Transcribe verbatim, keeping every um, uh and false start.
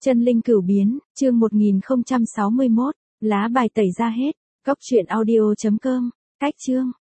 Chân linh cửu biến, chương một nghìn không trăm sáu mươi mốt, lá bài tẩy ra hết. Cốc truyện audio chấm com, cách chương.